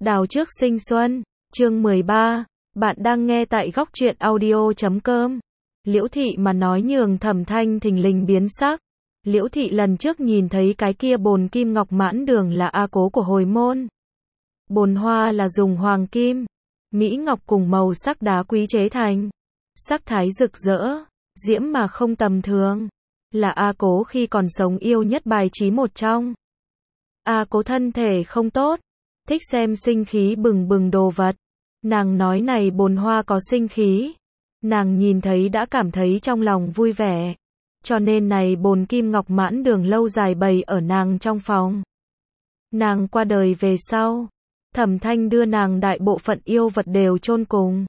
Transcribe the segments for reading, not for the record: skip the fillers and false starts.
Đào trước sinh xuân, chương 13, bạn đang nghe tại góc truyện audio.com. Liễu Thị mà nói nhường Thẩm Thanh thình lình biến sắc. Liễu Thị lần trước nhìn thấy cái kia bồn kim ngọc mãn đường là A Cố của hồi môn. Bồn hoa là dùng hoàng kim, mỹ ngọc cùng màu sắc đá quý chế thành. Sắc thái rực rỡ, diễm mà không tầm thường. Là A Cố khi còn sống yêu nhất bài trí một trong. A Cố thân thể không tốt, thích xem sinh khí bừng bừng đồ vật. Nàng nói này bồn hoa có sinh khí. Nàng nhìn thấy đã cảm thấy trong lòng vui vẻ. Cho nên này bồn kim ngọc mãn đường lâu dài bày ở nàng trong phòng. Nàng qua đời về sau, Thẩm Thanh đưa nàng đại bộ phận yêu vật đều chôn cùng.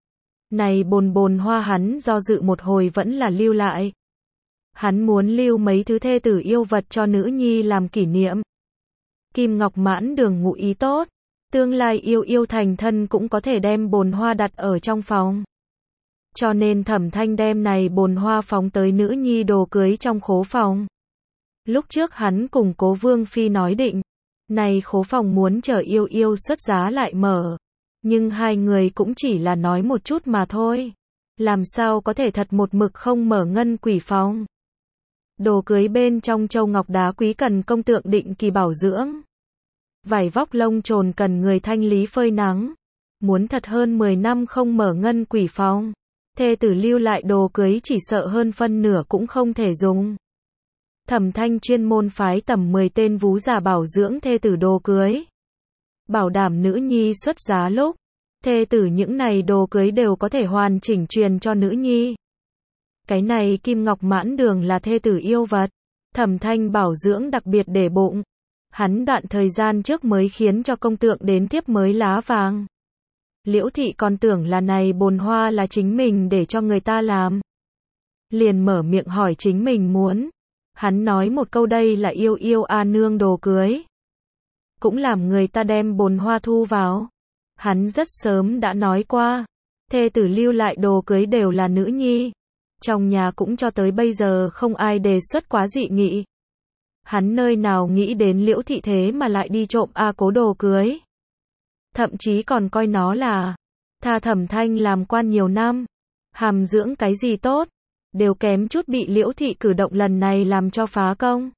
Này bồn hoa hắn do dự một hồi vẫn là lưu lại. Hắn muốn lưu mấy thứ thê tử yêu vật cho nữ nhi làm kỷ niệm. Kim ngọc mãn đường ngụ ý tốt, tương lai yêu thành thân cũng có thể đem bồn hoa đặt ở trong phòng. Cho nên Thẩm Thanh đem này bồn hoa phóng tới nữ nhi đồ cưới trong khố phòng. Lúc trước hắn cùng Cố Vương Phi nói định, này khố phòng muốn chờ yêu xuất giá lại mở. Nhưng hai người cũng chỉ là nói một chút mà thôi. Làm sao có thể thật một mực không mở ngân quỷ phòng. Đồ cưới bên trong châu ngọc đá quý cần công tượng định kỳ bảo dưỡng. Vải vóc lông trồn cần người thanh lý phơi nắng. Muốn thật hơn 10 năm không mở ngân quỷ phòng. Thê tử lưu lại đồ cưới chỉ sợ hơn phân nửa cũng không thể dùng. Thẩm Thanh chuyên môn phái tầm 10 tên vú già bảo dưỡng thê tử đồ cưới. Bảo đảm nữ nhi xuất giá lúc, thê tử những này đồ cưới đều có thể hoàn chỉnh truyền cho nữ nhi. Cái này kim ngọc mãn đường là thê tử yêu vật. Thẩm Thanh bảo dưỡng đặc biệt để bụng. Hắn đoạn thời gian trước mới khiến cho công tượng đến tiếp mới lá vàng. Liễu Thị còn tưởng là này bồn hoa là chính mình để cho người ta làm. Liền mở miệng hỏi chính mình muốn. Hắn nói một câu đây là yêu a nương đồ cưới. Cũng làm người ta đem bồn hoa thu vào. Hắn rất sớm đã nói qua. Thê tử lưu lại đồ cưới đều là nữ nhi. Trong nhà cũng cho tới bây giờ không ai đề xuất quá dị nghị. Hắn nơi nào nghĩ đến Liễu Thị thế mà lại đi trộm A Cố đồ cưới. Thậm chí còn coi nó là tha Thẩm Thanh làm quan nhiều năm, hàm dưỡng cái gì tốt, đều kém chút bị Liễu Thị cử động lần này làm cho phá công.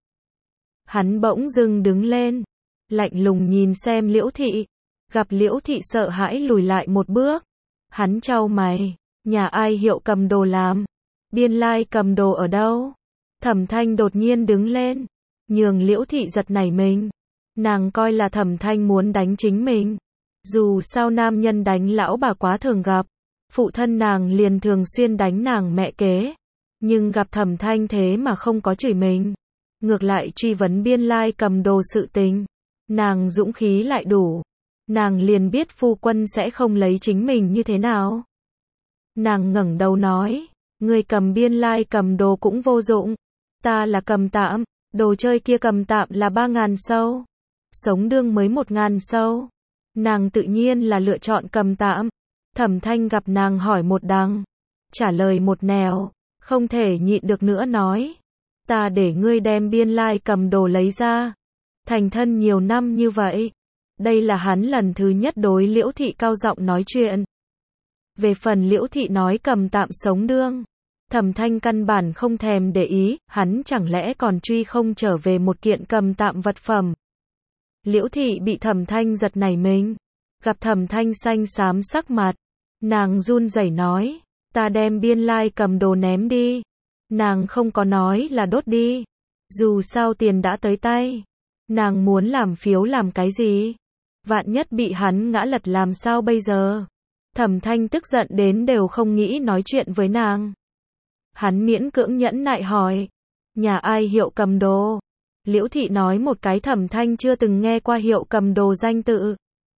Hắn bỗng dưng đứng lên, lạnh lùng nhìn xem Liễu Thị, gặp Liễu Thị sợ hãi lùi lại một bước. Hắn chau mày, nhà ai hiệu cầm đồ làm, biên lai cầm đồ ở đâu? Thẩm Thanh đột nhiên đứng lên, nhường Liễu Thị giật nảy mình. Nàng coi là Thẩm Thanh muốn đánh chính mình. Dù sao nam nhân đánh lão bà quá thường gặp, phụ thân nàng liền thường xuyên đánh nàng mẹ kế. Nhưng gặp Thẩm Thanh thế mà không có chửi mình. Ngược lại truy vấn biên lai cầm đồ sự tình. Nàng dũng khí lại đủ. Nàng liền biết phu quân sẽ không lấy chính mình như thế nào. Nàng ngẩng đầu nói, người cầm biên lai cầm đồ cũng vô dụng. Ta là cầm tạm, đồ chơi kia cầm tạm là 3.000 sâu. Sống đương mới 1.000 sâu. Nàng tự nhiên là lựa chọn cầm tạm. Thẩm Thanh gặp nàng hỏi một đằng, trả lời một nẻo, không thể nhịn được nữa nói. Ta để ngươi đem biên lai cầm đồ lấy ra. Thành thân nhiều năm như vậy. Đây là hắn lần thứ nhất đối Liễu Thị cao giọng nói chuyện. Về phần Liễu Thị nói cầm tạm sống đương, Thẩm Thanh căn bản không thèm để ý, hắn chẳng lẽ còn truy không trở về một kiện cầm tạm vật phẩm. Liễu Thị bị Thẩm Thanh giật nảy mình, gặp Thẩm Thanh xanh xám sắc mặt, nàng run rẩy nói, ta đem biên lai cầm đồ ném đi. Nàng không có nói là đốt đi, dù sao tiền đã tới tay, nàng muốn làm phiếu làm cái gì? Vạn nhất bị hắn ngã lật làm sao bây giờ? Thẩm Thanh tức giận đến đều không nghĩ nói chuyện với nàng. Hắn miễn cưỡng nhẫn nại hỏi, nhà ai hiệu cầm đồ? Liễu Thị nói một cái Thẩm Thanh chưa từng nghe qua hiệu cầm đồ danh tự.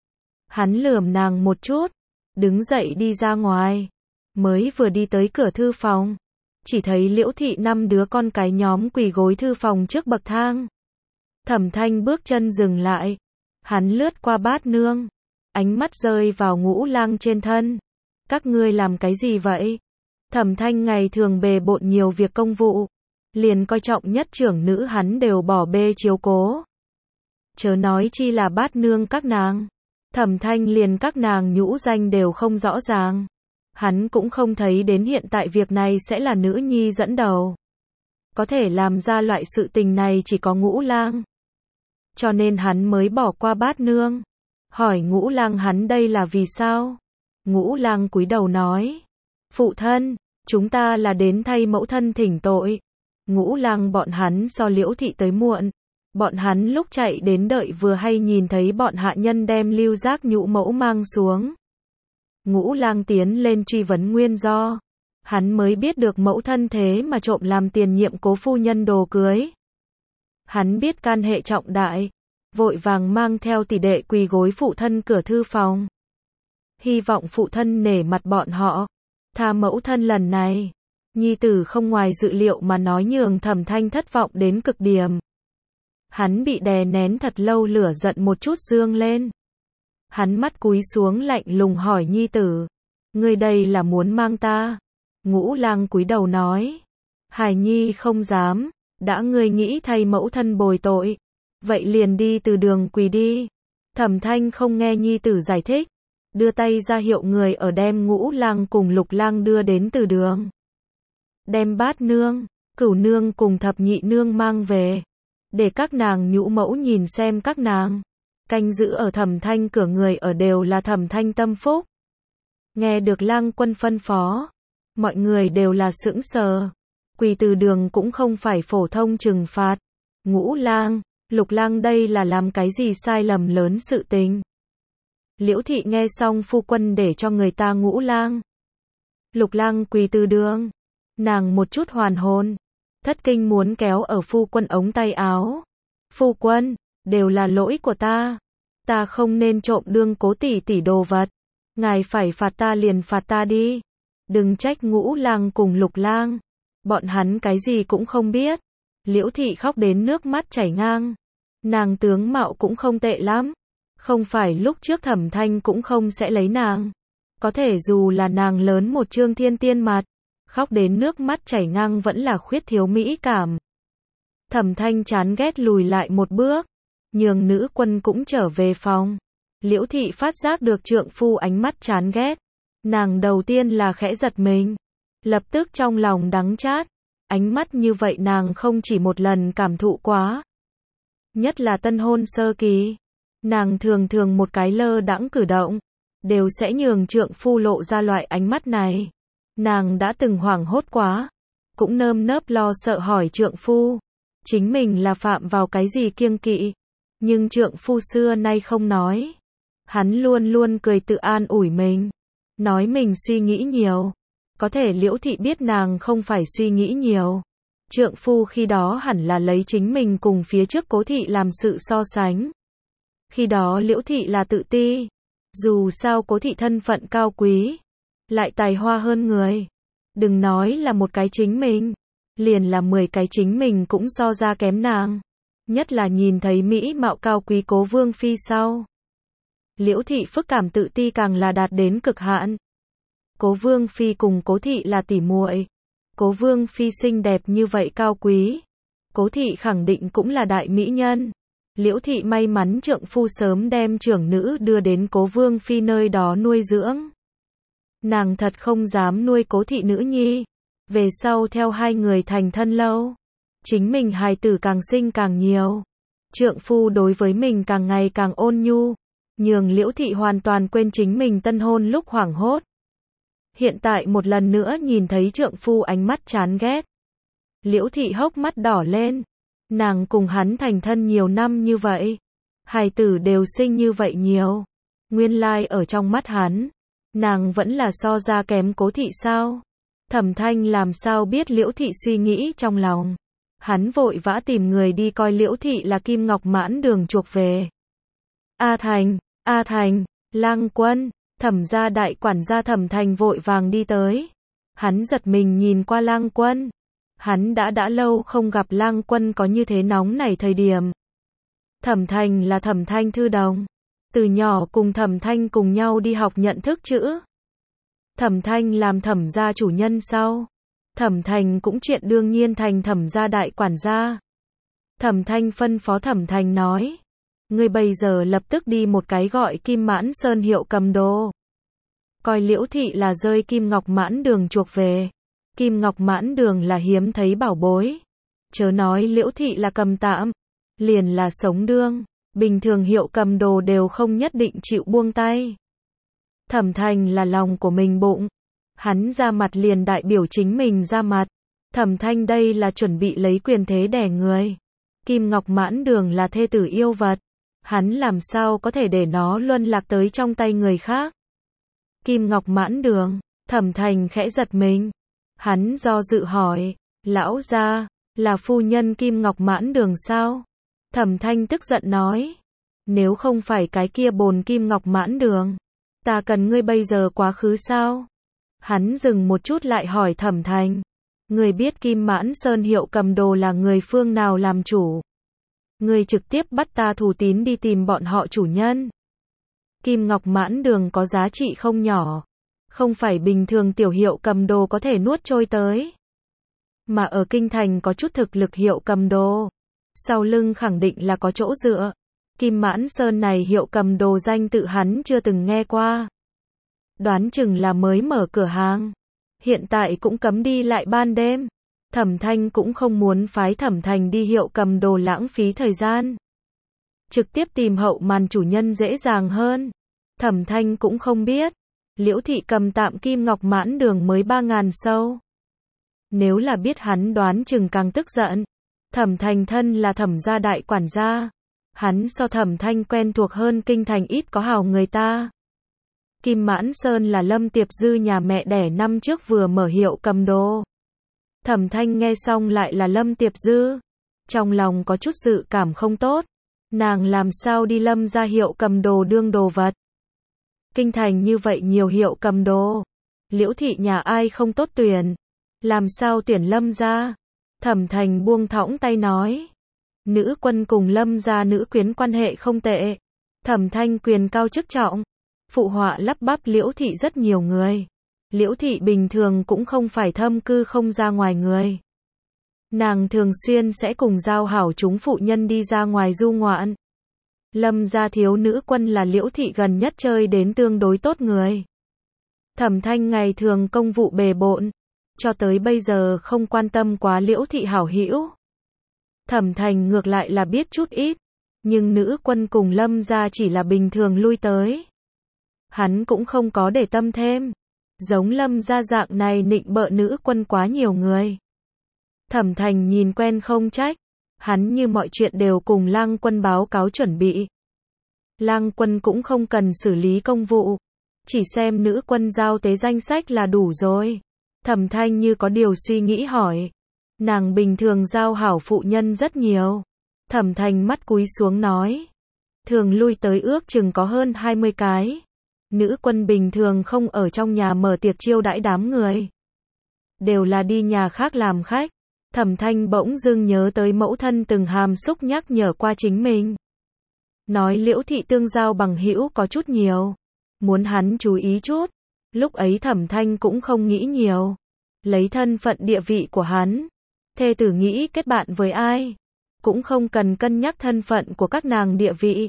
Hắn lườm nàng một chút, đứng dậy đi ra ngoài. Mới vừa đi tới cửa thư phòng, chỉ thấy Liễu Thị 5 đứa con cái nhóm quỳ gối thư phòng trước bậc thang. Thẩm Thanh bước chân dừng lại. Hắn lướt qua Bát Nương, ánh mắt rơi vào Ngũ Lang trên thân. Các ngươi làm cái gì vậy? Thẩm Thanh ngày thường bề bộn nhiều việc công vụ, liền coi trọng nhất trưởng nữ hắn đều bỏ bê chiếu cố. Chớ nói chi là Bát Nương các nàng. Thẩm Thanh liền các nàng nhũ danh đều không rõ ràng. Hắn cũng không thấy đến hiện tại việc này sẽ là nữ nhi dẫn đầu. Có thể làm ra loại sự tình này chỉ có Ngũ Lang. Cho nên hắn mới bỏ qua Bát Nương. Hỏi Ngũ Lang hắn đây là vì sao? Ngũ Lang cúi đầu nói. Phụ thân, chúng ta là đến thay mẫu thân thỉnh tội. Ngũ Lang bọn hắn so Liễu thị tới muộn. Bọn hắn lúc chạy đến đợi vừa hay nhìn thấy bọn hạ nhân đem Lưu Giác nhũ mẫu mang xuống. Ngũ Lang tiến lên truy vấn nguyên do. Hắn mới biết được mẫu thân thế mà trộm làm tiền nhiệm cố phu nhân đồ cưới. Hắn biết can hệ trọng đại, vội vàng mang theo tỷ đệ quỳ gối phụ thân cửa thư phòng. Hy vọng phụ thân nể mặt bọn họ, tha mẫu thân lần này. Nhi tử không ngoài dự liệu mà nói nhường Thẩm Thanh thất vọng đến cực điểm. Hắn bị đè nén thật lâu lửa giận một chút dương lên. Hắn mắt cúi xuống lạnh lùng hỏi nhi tử, ngươi đây là muốn mang ta? Ngũ Lang cúi đầu nói, Hải nhi không dám, đã ngươi nghĩ thay mẫu thân bồi tội, vậy liền đi từ đường quỳ đi. Thẩm Thanh không nghe nhi tử giải thích, đưa tay ra hiệu người ở đem Ngũ Lang cùng Lục Lang đưa đến từ đường. Đem Bát Nương, Cửu Nương cùng Thập Nhị Nương mang về, để các nàng nhũ mẫu nhìn xem các nàng. Canh giữ ở Thẩm Thanh cửa người ở đều là Thẩm Thanh tâm phúc. Nghe được Lang Quân phân phó, mọi người đều là sững sờ. Quỳ từ đường cũng không phải phổ thông trừng phạt. Ngũ Lang, Lục Lang đây là làm cái gì sai lầm lớn sự tình? Liễu thị nghe xong phu quân để cho người ta Ngũ Lang, Lục Lang quỳ từ đường. Nàng một chút hoàn hồn, thất kinh muốn kéo ở phu quân ống tay áo. Phu quân, đều là lỗi của ta. Ta không nên trộm đương cố tỷ tỷ đồ vật. Ngài phải phạt ta liền phạt ta đi. Đừng trách Ngũ Lang cùng Lục Lang. Bọn hắn cái gì cũng không biết. Liễu thị khóc đến nước mắt chảy ngang. Nàng tướng mạo cũng không tệ lắm. Không phải lúc trước Thẩm Thanh cũng không sẽ lấy nàng. Có thể dù là nàng lớn một trương thiên tiên mặt, khóc đến nước mắt chảy ngang vẫn là khuyết thiếu mỹ cảm. Thẩm Thanh chán ghét lùi lại một bước, nhường nữ quân cũng trở về phòng. Liễu thị phát giác được trượng phu ánh mắt chán ghét. Nàng đầu tiên là khẽ giật mình, lập tức trong lòng đắng chát. Ánh mắt như vậy nàng không chỉ một lần cảm thụ quá. Nhất là tân hôn sơ kỳ, nàng thường thường một cái lơ đãng cử động, đều sẽ nhường trượng phu lộ ra loại ánh mắt này. Nàng đã từng hoảng hốt quá, cũng nơm nớp lo sợ hỏi trượng phu, chính mình là phạm vào cái gì kiêng kỵ, nhưng trượng phu xưa nay không nói. Hắn luôn luôn cười tự an ủi mình, nói mình suy nghĩ nhiều. Có thể Liễu thị biết nàng không phải suy nghĩ nhiều. Trượng phu khi đó hẳn là lấy chính mình cùng phía trước Cố thị làm sự so sánh. Khi đó Liễu thị là tự ti, dù sao Cố thị thân phận cao quý, lại tài hoa hơn người. Đừng nói là một cái chính mình, liền là 10 cái chính mình cũng so ra kém nàng. Nhất là nhìn thấy mỹ mạo cao quý Cố Vương phi sau. Liễu thị phức cảm tự ti càng là đạt đến cực hạn. Cố Vương phi cùng Cố thị là tỉ muội. Cố Vương phi xinh đẹp như vậy cao quý, Cố thị khẳng định cũng là đại mỹ nhân. Liễu thị may mắn trượng phu sớm đem trưởng nữ đưa đến Cố Vương phi nơi đó nuôi dưỡng. Nàng thật không dám nuôi Cố thị nữ nhi. Về sau theo hai người thành thân lâu, chính mình hài tử càng sinh càng nhiều. Trượng phu đối với mình càng ngày càng ôn nhu, nhường Liễu thị hoàn toàn quên chính mình tân hôn lúc hoảng hốt. Hiện tại một lần nữa nhìn thấy trượng phu ánh mắt chán ghét, Liễu thị hốc mắt đỏ lên. Nàng cùng hắn thành thân nhiều năm như vậy, hài tử đều sinh như vậy nhiều, nguyên lai ở trong mắt hắn, nàng vẫn là so ra kém Cố thị sao? Thẩm Thanh làm sao biết Liễu thị suy nghĩ trong lòng? Hắn vội vã tìm người đi coi Liễu thị là Kim Ngọc Mãn Đường chuộc về. A Thành, Lang Quân. Thẩm gia đại quản gia Thẩm Thành vội vàng đi tới. Hắn giật mình nhìn qua Lang Quân. Hắn đã lâu không gặp Lang Quân có như thế nóng nảy thời điểm. Thẩm Thành là Thẩm Thanh thư đồng. Từ nhỏ cùng Thẩm Thanh cùng nhau đi học nhận thức chữ. Thẩm Thanh làm Thẩm gia chủ nhân sau, Thẩm Thành cũng chuyện đương nhiên thành Thẩm gia đại quản gia. Thẩm Thanh phân phó Thẩm Thành nói, Ngươi bây giờ lập tức đi một cái gọi Kim Mãn Sơn hiệu cầm đồ. Coi Liễu Thị là rơi Kim Ngọc Mãn Đường chuộc về. Kim Ngọc Mãn Đường là hiếm thấy bảo bối. Chớ nói Liễu Thị là cầm tạm, liền là sống đương. Bình thường hiệu cầm đồ đều không nhất định chịu buông tay. Thẩm Thành là lòng của mình bụng. Hắn ra mặt liền đại biểu chính mình ra mặt. Thẩm Thanh đây là chuẩn bị lấy quyền thế đè người. Kim Ngọc Mãn Đường là thê tử yêu vật. Hắn làm sao có thể để nó luân lạc tới trong tay người khác. Kim Ngọc Mãn Đường, Thẩm Thành khẽ giật mình. Hắn do dự hỏi, lão gia, là phu nhân Kim Ngọc Mãn Đường sao? Thẩm Thanh tức giận nói, nếu không phải cái kia bồn Kim Ngọc Mãn Đường, ta cần ngươi bây giờ quá khứ sao? Hắn dừng một chút lại hỏi Thẩm Thành, ngươi biết Kim Mãn Sơn hiệu cầm đồ là người phương nào làm chủ? Ngươi trực tiếp bắt ta thủ tín đi tìm bọn họ chủ nhân. Kim Ngọc Mãn Đường có giá trị không nhỏ, không phải bình thường tiểu hiệu cầm đồ có thể nuốt trôi tới. Mà ở kinh thành có chút thực lực hiệu cầm đồ, sau lưng khẳng định là có chỗ dựa. Kim Mãn Sơn này hiệu cầm đồ danh tự hắn chưa từng nghe qua. Đoán chừng là mới mở cửa hàng, hiện tại cũng cấm đi lại ban đêm. Thẩm Thanh cũng không muốn phái Thẩm Thành đi hiệu cầm đồ lãng phí thời gian. Trực tiếp tìm hậu màn chủ nhân dễ dàng hơn. Thẩm Thanh cũng không biết, Liễu Thị cầm tạm Kim Ngọc Mãn Đường mới 3.000 sâu. Nếu là biết hắn đoán chừng càng tức giận. Thẩm Thành thân là Thẩm gia đại quản gia. Hắn so Thẩm Thanh quen thuộc hơn kinh thành ít có hào người ta. Kim Mãn Sơn là Lâm Tiệp Dư nhà mẹ đẻ năm trước vừa mở hiệu cầm đồ. Thẩm Thanh nghe xong lại là Lâm Tiệp Dư. Trong lòng có chút dự cảm không tốt. Nàng làm sao đi Lâm gia hiệu cầm đồ đương đồ vật. Kinh thành như vậy nhiều hiệu cầm đồ. Liễu Thị nhà ai không tốt tuyển. Làm sao tuyển Lâm gia? Thẩm Thành buông thõng tay nói. Nữ quân cùng Lâm gia nữ quyến quan hệ không tệ. Thẩm Thanh quyền cao chức trọng. Phụ họa lắp bắp Liễu Thị rất nhiều người. Liễu Thị bình thường cũng không phải thâm cư không ra ngoài người. Nàng thường xuyên sẽ cùng giao hảo chúng phụ nhân đi ra ngoài du ngoạn. Lâm gia thiếu nữ quân là Liễu Thị gần nhất chơi đến tương đối tốt người. Thẩm Thanh ngày thường công vụ bề bộn, cho tới bây giờ không quan tâm quá Liễu Thị hảo hữu. Thẩm Thành ngược lại là biết chút ít, nhưng nữ quân cùng Lâm gia chỉ là bình thường lui tới. Hắn cũng không có để tâm thêm. Giống Lâm gia dạng này nịnh bợ nữ quân quá nhiều người. Thẩm Thành nhìn quen không trách. Hắn như mọi chuyện đều cùng Lang Quân báo cáo chuẩn bị. Lang Quân cũng không cần xử lý công vụ. Chỉ xem nữ quân giao tế danh sách là đủ rồi. Thẩm Thanh như có điều suy nghĩ hỏi. Nàng bình thường giao hảo phụ nhân rất nhiều. Thẩm Thành mắt cúi xuống nói. Thường lui tới ước chừng có hơn 20 cái. Nữ quân bình thường không ở trong nhà mở tiệc chiêu đãi đám người. Đều là đi nhà khác làm khách. Thẩm Thanh bỗng dưng nhớ tới mẫu thân từng hàm xúc nhắc nhở qua chính mình. Nói Liễu Thị tương giao bằng hữu có chút nhiều. Muốn hắn chú ý chút. Lúc ấy Thẩm Thanh cũng không nghĩ nhiều. Lấy thân phận địa vị của hắn. Thê tử nghĩ kết bạn với ai. Cũng không cần cân nhắc thân phận của các nàng địa vị.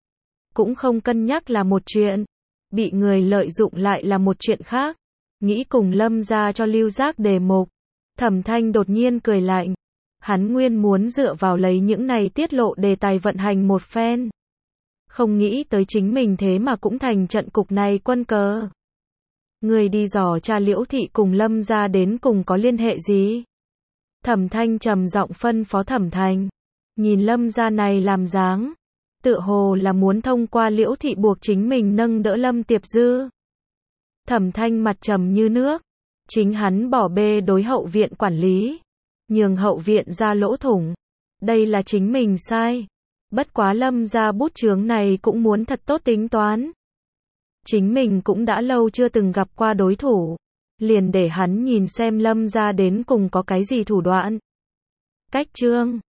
Cũng không cân nhắc là một chuyện. Bị người lợi dụng lại là một chuyện khác. Nghĩ cùng Lâm gia cho lưu giác đề mục. Thẩm Thanh đột nhiên cười lạnh. Hắn nguyên muốn dựa vào lấy những này tiết lộ đề tài vận hành một phen. Không nghĩ tới chính mình thế mà cũng thành trận cục này quân cờ. Người đi dò tra Liễu Thị cùng Lâm gia đến cùng có liên hệ gì? Thẩm Thanh trầm giọng phân phó Thẩm Thành. Nhìn Lâm gia này làm dáng. Tựa hồ là muốn thông qua Liễu Thị buộc chính mình nâng đỡ Lâm Tiệp Dư. Thẩm Thanh mặt trầm như nước. Chính hắn bỏ bê đối hậu viện quản lý. Nhường hậu viện ra lỗ thủng. Đây là chính mình sai. Bất quá Lâm gia bút chướng này cũng muốn thật tốt tính toán. Chính mình cũng đã lâu chưa từng gặp qua đối thủ. Liền để hắn nhìn xem Lâm gia đến cùng có cái gì thủ đoạn. Cách chương